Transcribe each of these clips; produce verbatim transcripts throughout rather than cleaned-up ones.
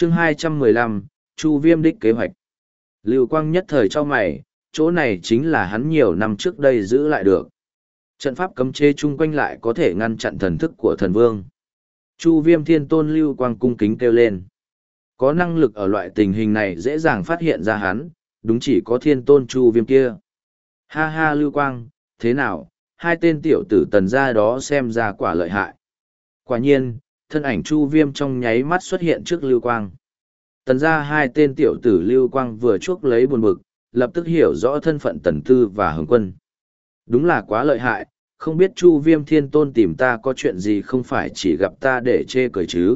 chương hai trăm mười lăm, Chu Viêm đích kế hoạch. Lưu Quang nhất thời cho mày, chỗ này chính là hắn nhiều năm trước đây giữ lại được. Trận pháp cấm chế chung quanh lại có thể ngăn chặn thần thức của thần vương. Chu Viêm Thiên Tôn Lưu Quang cung kính kêu lên. Có năng lực ở loại tình hình này dễ dàng phát hiện ra hắn, đúng chỉ có Thiên Tôn Chu Viêm kia. Ha ha Lưu Quang, thế nào, hai tên tiểu tử Tần gia đó xem ra quả lợi hại. Quả nhiên, thân ảnh Chu Viêm trong nháy mắt xuất hiện trước Lưu Quang. Tần gia hai tên tiểu tử Lưu Quang vừa chuốc lấy buồn bực, lập tức hiểu rõ thân phận Tần Tư và Hồng Quân. Đúng là quá lợi hại, không biết Chu Viêm Thiên Tôn tìm ta có chuyện gì không phải chỉ gặp ta để chê cười chứ.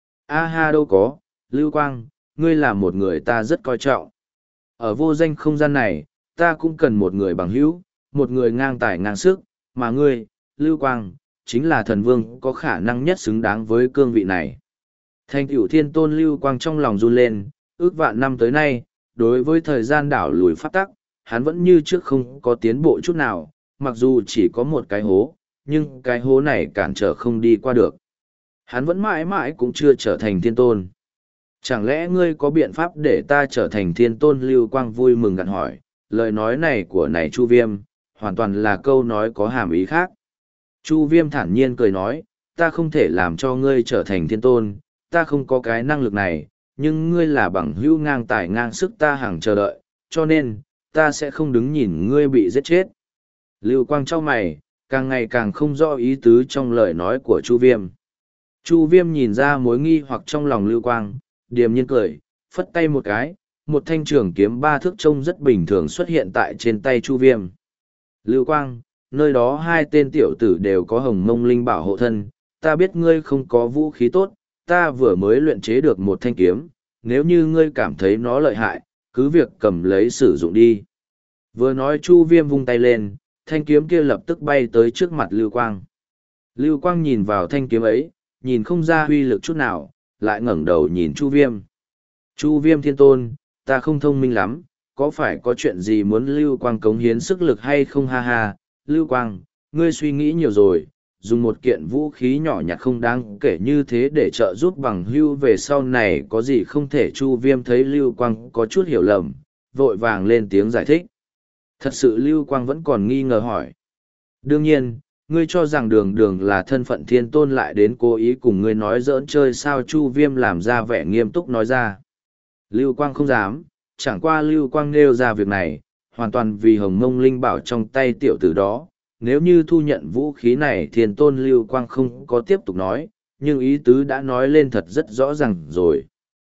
A ha đâu có, Lưu Quang, ngươi là một người ta rất coi trọng. Ở vô danh không gian này, ta cũng cần một người bằng hữu, một người ngang tài ngang sức, mà ngươi, Lưu Quang, chính là thần vương có khả năng nhất xứng đáng với cương vị này. Thành tựu Thiên Tôn Lưu Quang trong lòng run lên, ước vạn năm tới nay, đối với thời gian đảo lùi pháp tắc, hắn vẫn như trước không có tiến bộ chút nào, mặc dù chỉ có một cái hố, nhưng cái hố này cản trở không đi qua được. Hắn vẫn mãi mãi cũng chưa trở thành Thiên Tôn. Chẳng lẽ ngươi có biện pháp để ta trở thành Thiên Tôn? Lưu Quang vui mừng gặn hỏi, lời nói này của này Chu Viêm, hoàn toàn là câu nói có hàm ý khác. Chu Viêm thản nhiên cười nói, ta không thể làm cho ngươi trở thành Thiên Tôn, ta không có cái năng lực này, nhưng ngươi là bằng hữu ngang tài ngang sức ta hằng chờ đợi, cho nên, ta sẽ không đứng nhìn ngươi bị giết chết. Lưu Quang trao mày, càng ngày càng không rõ ý tứ trong lời nói của Chu Viêm. Chu Viêm nhìn ra mối nghi hoặc trong lòng Lưu Quang, điềm nhiên cười, phất tay một cái, một thanh trường kiếm ba thước trông rất bình thường xuất hiện tại trên tay Chu Viêm. Lưu Quang, nơi đó hai tên tiểu tử đều có hồng mông linh bảo hộ thân, ta biết ngươi không có vũ khí tốt, ta vừa mới luyện chế được một thanh kiếm, nếu như ngươi cảm thấy nó lợi hại, cứ việc cầm lấy sử dụng đi. Vừa nói Chu Viêm vung tay lên, thanh kiếm kia lập tức bay tới trước mặt Lưu Quang. Lưu Quang nhìn vào thanh kiếm ấy, nhìn không ra huy lực chút nào, lại ngẩng đầu nhìn Chu Viêm. Chu Viêm Thiên Tôn, ta không thông minh lắm, có phải có chuyện gì muốn Lưu Quang cống hiến sức lực hay không? Ha ha, Lưu Quang, ngươi suy nghĩ nhiều rồi, dùng một kiện vũ khí nhỏ nhặt không đáng kể như thế để trợ giúp bằng hưu về sau này có gì không thể. Chu Viêm thấy Lưu Quang có chút hiểu lầm, vội vàng lên tiếng giải thích. Thật sự Lưu Quang vẫn còn nghi ngờ hỏi. Đương nhiên, ngươi cho rằng đường đường là thân phận Thiên Tôn lại đến cố ý cùng ngươi nói giỡn chơi sao? Chu Viêm làm ra vẻ nghiêm túc nói ra. Lưu Quang không dám, chẳng qua Lưu Quang nêu ra việc này, hoàn toàn vì hồng mông linh bảo trong tay tiểu tử đó. Nếu như thu nhận vũ khí này Thiên Tôn Lưu Quang không có tiếp tục nói, nhưng ý tứ đã nói lên thật rất rõ ràng rồi.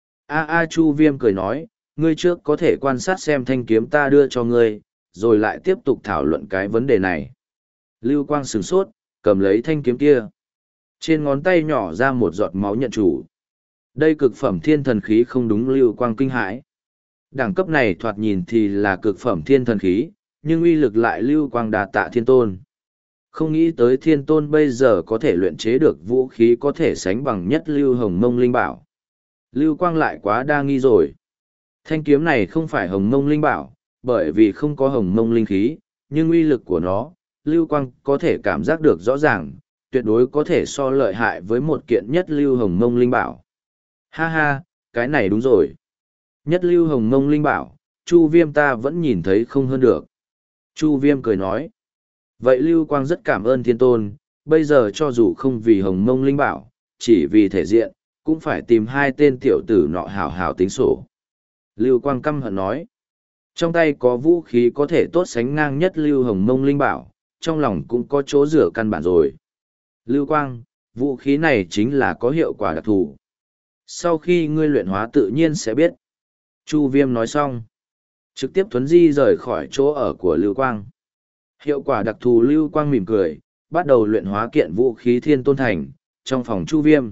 A a Chu Viêm cười nói, ngươi trước có thể quan sát xem thanh kiếm ta đưa cho ngươi, rồi lại tiếp tục thảo luận cái vấn đề này. Lưu Quang sửng sốt, cầm lấy thanh kiếm kia. Trên ngón tay nhỏ ra một giọt máu nhận chủ. Đây cực phẩm thiên thần khí không đúng? Lưu Quang kinh hãi. Đẳng cấp này thoạt nhìn thì là cực phẩm thiên thần khí, nhưng uy lực lại Lưu Quang đà tạ Thiên Tôn. Không nghĩ tới Thiên Tôn bây giờ có thể luyện chế được vũ khí có thể sánh bằng nhất Lưu Hồng Mông Linh Bảo. Lưu Quang lại quá đa nghi rồi. Thanh kiếm này không phải Hồng Mông Linh Bảo, bởi vì không có Hồng Mông Linh khí, nhưng uy lực của nó, Lưu Quang có thể cảm giác được rõ ràng, tuyệt đối có thể so lợi hại với một kiện nhất Lưu Hồng Mông Linh Bảo. Ha ha, cái này đúng rồi. Nhất Lưu Hồng Mông Linh Bảo, Chu Viêm ta vẫn nhìn thấy không hơn được. Chu Viêm cười nói. Vậy Lưu Quang rất cảm ơn Thiên Tôn, bây giờ cho dù không vì Hồng Mông Linh Bảo, chỉ vì thể diện, cũng phải tìm hai tên tiểu tử nọ hảo hảo tính sổ. Lưu Quang căm hận nói. Trong tay có vũ khí có thể tốt sánh ngang nhất Lưu Hồng Mông Linh Bảo, trong lòng cũng có chỗ rửa căn bản rồi. Lưu Quang, vũ khí này chính là có hiệu quả đặc thù. Sau khi ngươi luyện hóa tự nhiên sẽ biết. Chu Viêm nói xong, trực tiếp thuấn di rời khỏi chỗ ở của Lưu Quang. Hiệu quả đặc thù? Lưu Quang mỉm cười, bắt đầu luyện hóa kiện vũ khí Thiên Tôn Thành, trong phòng Chu Viêm.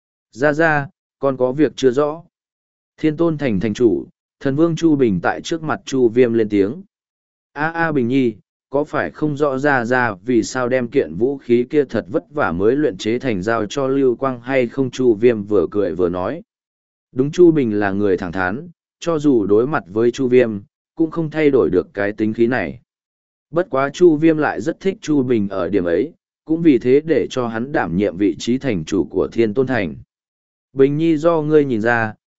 Ra ra, còn có việc chưa rõ. Thiên Tôn Thành thành chủ, thần vương Chu Bình tại trước mặt Chu Viêm lên tiếng. A a Bình Nhi, có phải không rõ ra ra vì sao đem kiện vũ khí kia thật vất vả mới luyện chế thành giao cho Lưu Quang hay không? Chu Viêm vừa cười vừa nói. Đúng, Chu Bình là người thẳng thắn, cho dù đối mặt với Chu Viêm, cũng không thay đổi được cái tính khí này. Bất quá Chu Viêm lại rất thích Chu Bình ở điểm ấy, cũng vì thế để cho hắn đảm nhiệm vị trí thành chủ của Thiên Tôn Thành. Bình Nhi, do ngươi nhìn ra,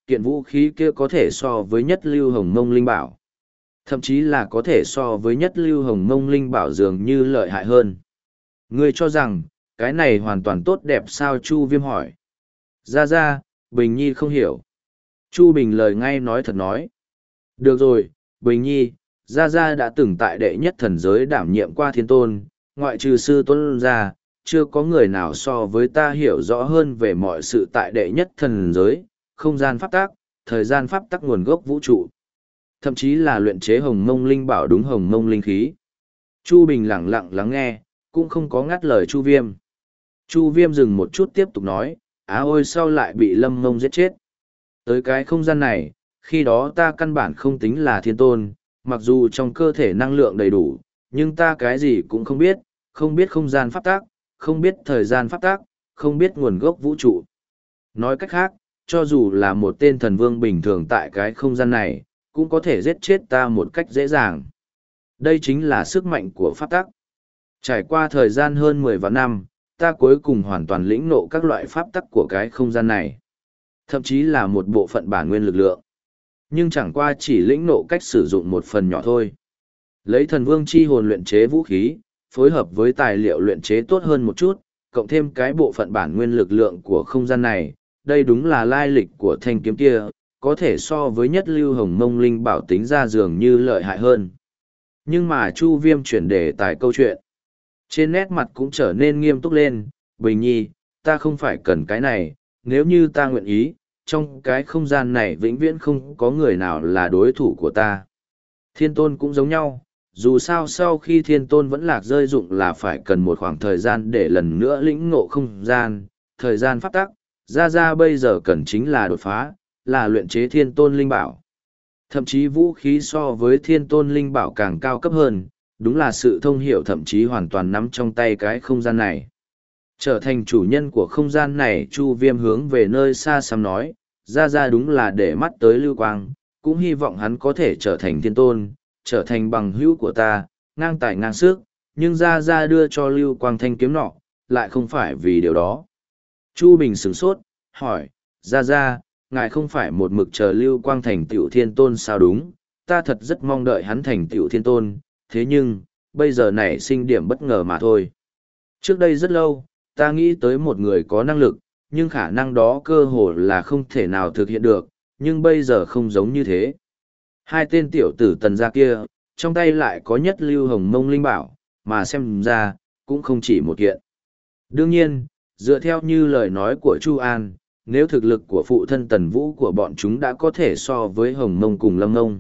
kiện vũ khí kia có thể so với nhất lưu hồng mông linh bảo. Thậm chí là có thể so với nhất lưu hồng mông linh bảo dường như lợi hại hơn. Ngươi cho rằng, cái này hoàn toàn tốt đẹp sao? Chu Viêm hỏi. Ra ra, Bình Nhi không hiểu. Chu Bình lời ngay nói thật nói. Được rồi, Bình Nhi, Gia Gia đã từng tại đệ nhất thần giới đảm nhiệm qua thiên tôn, ngoại trừ sư tôn ra, chưa có người nào so với ta hiểu rõ hơn về mọi sự tại đệ nhất thần giới, không gian pháp tắc, thời gian pháp tắc nguồn gốc vũ trụ. Thậm chí là luyện chế hồng mông linh bảo đúng hồng mông linh khí. Chu Bình lặng lặng lắng nghe, cũng không có ngắt lời Chu Viêm. Chu Viêm dừng một chút tiếp tục nói, á ôi sao lại bị Lâm Mông giết chết. Tới cái không gian này, khi đó ta căn bản không tính là thiên tôn, mặc dù trong cơ thể năng lượng đầy đủ, nhưng ta cái gì cũng không biết, không biết không gian pháp tắc, không biết thời gian pháp tắc, không biết nguồn gốc vũ trụ. Nói cách khác, cho dù là một tên thần vương bình thường tại cái không gian này, cũng có thể giết chết ta một cách dễ dàng. Đây chính là sức mạnh của pháp tắc. Trải qua thời gian hơn mười vạn năm, ta cuối cùng hoàn toàn lĩnh ngộ các loại pháp tắc của cái không gian này. Thậm chí là một bộ phận bản nguyên lực lượng. Nhưng chẳng qua chỉ lĩnh ngộ cách sử dụng một phần nhỏ thôi. Lấy thần vương chi hồn luyện chế vũ khí, phối hợp với tài liệu luyện chế tốt hơn một chút, cộng thêm cái bộ phận bản nguyên lực lượng của không gian này, đây đúng là lai lịch của thanh kiếm kia, có thể so với nhất lưu hồng mông linh bảo tính ra dường như lợi hại hơn. Nhưng mà Chu Viêm chuyển đề tài câu chuyện. Trên nét mặt cũng trở nên nghiêm túc lên, Bình Nhi, ta không phải cần cái này, nếu như ta nguyện ý, trong cái không gian này vĩnh viễn không có người nào là đối thủ của ta. Thiên tôn cũng giống nhau, dù sao sau khi thiên tôn vẫn lạc rơi dụng là phải cần một khoảng thời gian để lần nữa lĩnh ngộ không gian, thời gian pháp tắc, ra ra bây giờ cần chính là đột phá, là luyện chế thiên tôn linh bảo. Thậm chí vũ khí so với thiên tôn linh bảo càng cao cấp hơn, đúng là sự thông hiểu thậm chí hoàn toàn nắm trong tay cái không gian này. Trở thành chủ nhân của không gian này, Chu Viêm hướng về nơi xa xăm nói, ra ra đúng là để mắt tới Lưu Quang, cũng hy vọng hắn có thể trở thành thiên tôn, trở thành bằng hữu của ta, ngang tài ngang sức, nhưng ra ra đưa cho Lưu Quang thanh kiếm nọ, lại không phải vì điều đó. Chu Bình sửng sốt, hỏi, ra ra, ngài không phải một mực chờ Lưu Quang thành tựu thiên tôn sao? Đúng, ta thật rất mong đợi hắn thành tựu thiên tôn, thế nhưng, bây giờ nảy sinh điểm bất ngờ mà thôi. Trước đây rất lâu, ta nghĩ tới một người có năng lực, nhưng khả năng đó cơ hồ là không thể nào thực hiện được, nhưng bây giờ không giống như thế. Hai tên tiểu tử Tần gia kia, trong tay lại có nhất lưu hồng mông linh bảo, mà xem ra, cũng không chỉ một kiện. Đương nhiên, dựa theo như lời nói của Chu An, nếu thực lực của phụ thân Tần Vũ của bọn chúng đã có thể so với hồng mông cùng lâm mông,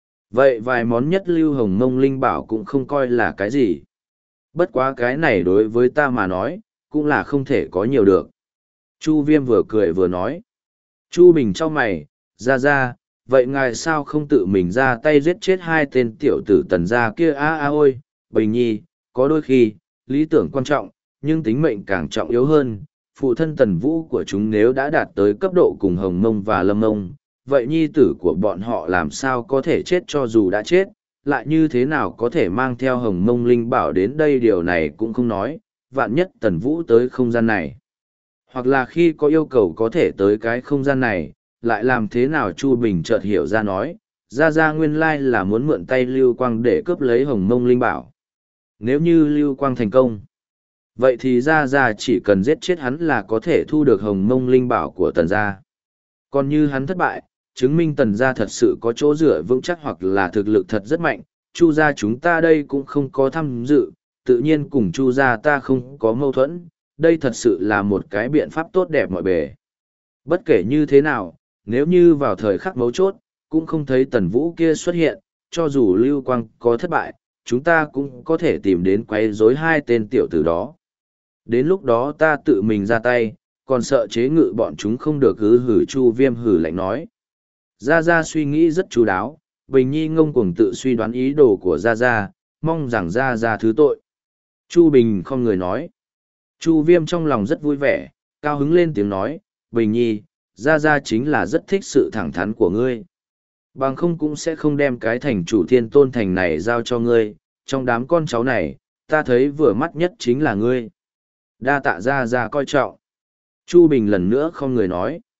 vậy vài món nhất lưu hồng mông linh bảo cũng không coi là cái gì. Bất quá cái này đối với ta mà nói, cũng là không thể có nhiều được. Chu Viêm vừa cười vừa nói. Chu Bình trao mày, ra ra, vậy ngài sao không tự mình ra tay giết chết hai tên tiểu tử Tần gia kia? a a ôi, Bình Nhi, có đôi khi, lý tưởng quan trọng, nhưng tính mệnh càng trọng yếu hơn. Phụ thân Tần Vũ của chúng nếu đã đạt tới cấp độ cùng Hồng Mông và Lâm Mông, vậy nhi tử của bọn họ làm sao có thể chết? Cho dù đã chết, lại như thế nào có thể mang theo Hồng Mông linh bảo đến đây? Điều này cũng không nói, vạn nhất Tần Vũ tới không gian này, hoặc là khi có yêu cầu có thể tới cái không gian này, lại làm thế nào? Chu Bình chợt hiểu ra nói, ra ra nguyên lai là muốn mượn tay Lưu Quang để cướp lấy Hồng Mông linh bảo. Nếu như Lưu Quang thành công, vậy thì ra ra chỉ cần giết chết hắn là có thể thu được Hồng Mông linh bảo của Tần gia. Còn như hắn thất bại, chứng minh Tần gia thật sự có chỗ dựa vững chắc hoặc là thực lực thật rất mạnh, Chu gia chúng ta đây cũng không có tham dự, tự nhiên cùng Chu gia ta không có mâu thuẫn, đây thật sự là một cái biện pháp tốt đẹp mọi bề. Bất kể như thế nào, nếu như vào thời khắc mấu chốt, cũng không thấy Tần Vũ kia xuất hiện, cho dù Lưu Quang có thất bại, chúng ta cũng có thể tìm đến quấy rối hai tên tiểu tử đó. Đến lúc đó ta tự mình ra tay, còn sợ chế ngự bọn chúng không được. Hứ hử. Chu Viêm hử lạnh nói. Gia Gia suy nghĩ rất chú đáo, Bình Nhi ngông cuồng tự suy đoán ý đồ của Gia Gia, mong rằng Gia Gia thứ tội. Chu Bình không người nói. Chu Viêm trong lòng rất vui vẻ, cao hứng lên tiếng nói, Bình Nhi, Gia Gia chính là rất thích sự thẳng thắn của ngươi. Bằng không cũng sẽ không đem cái thành chủ thiên tôn thành này giao cho ngươi, trong đám con cháu này, ta thấy vừa mắt nhất chính là ngươi. Đa tạ Gia Gia coi trọng. Chu Bình lần nữa không người nói.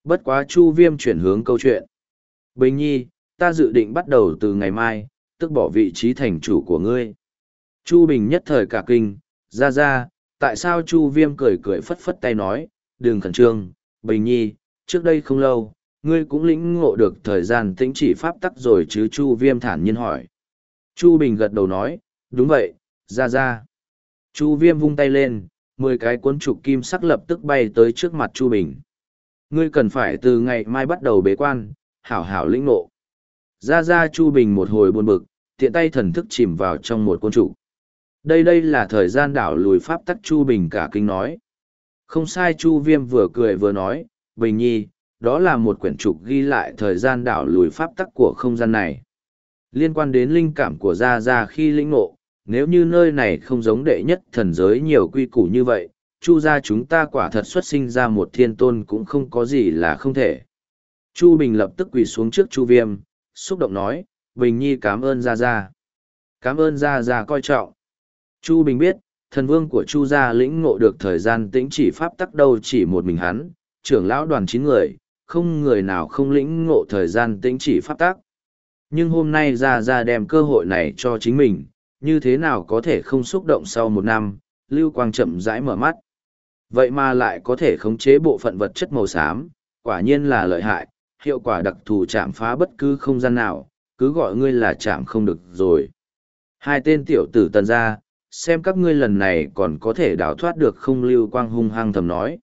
Bất quá Chu Viêm chuyển hướng câu chuyện. Bình nhi, ta dự định bắt đầu từ ngày mai, tức bỏ vị trí thành chủ của ngươi. Chu Bình nhất thời cả kinh, ra ra, tại sao Chu Viêm cười cười phất phất tay nói, đừng khẩn trương, Bình nhi, trước đây không lâu, ngươi cũng lĩnh ngộ được thời gian tĩnh chỉ pháp tắc rồi chứ? Chu Viêm thản nhiên hỏi. Chu Bình gật đầu nói, đúng vậy, ra ra. Chu Viêm vung tay lên, mười cái cuốn trục kim sắc lập tức bay tới trước mặt Chu Bình. Ngươi cần phải từ ngày mai bắt đầu bế quan, hảo hảo lĩnh ngộ. Ra ra Chu Bình một hồi buồn bực, tiện tay thần thức chìm vào trong một cuốn trục. Đây đây là thời gian đảo lùi pháp tắc. Chu Bình cả kinh nói. Không sai. Chu Viêm vừa cười vừa nói, Bình nhi, đó là một quyển trục ghi lại thời gian đảo lùi pháp tắc của không gian này. Liên quan đến linh cảm của Gia Gia khi lĩnh ngộ, nếu như nơi này không giống đệ nhất thần giới nhiều quy củ như vậy, Chu gia chúng ta quả thật xuất sinh ra một thiên tôn cũng không có gì là không thể. Chu Bình lập tức quỳ xuống trước Chu Viêm, xúc động nói, Bình nhi cảm ơn Gia Gia. Cảm ơn Gia Gia coi trọng. Chu Bình biết, thần vương của Chu gia lĩnh ngộ được thời gian tĩnh chỉ pháp tắc đâu chỉ một mình hắn, trưởng lão đoàn chín người, không người nào không lĩnh ngộ thời gian tĩnh chỉ pháp tắc. Nhưng hôm nay Gia Gia đem cơ hội này cho chính mình, như thế nào có thể không xúc động? Sau một năm, Lưu Quang chậm rãi mở mắt. Vậy mà lại có thể khống chế bộ phận vật chất màu xám, quả nhiên là lợi hại, hiệu quả đặc thù chạm phá bất cứ không gian nào, cứ gọi ngươi là chạm không được rồi. Hai tên tiểu tử Tần gia, xem các ngươi lần này còn có thể đào thoát được không? Lưu Quang hung hăng thầm nói.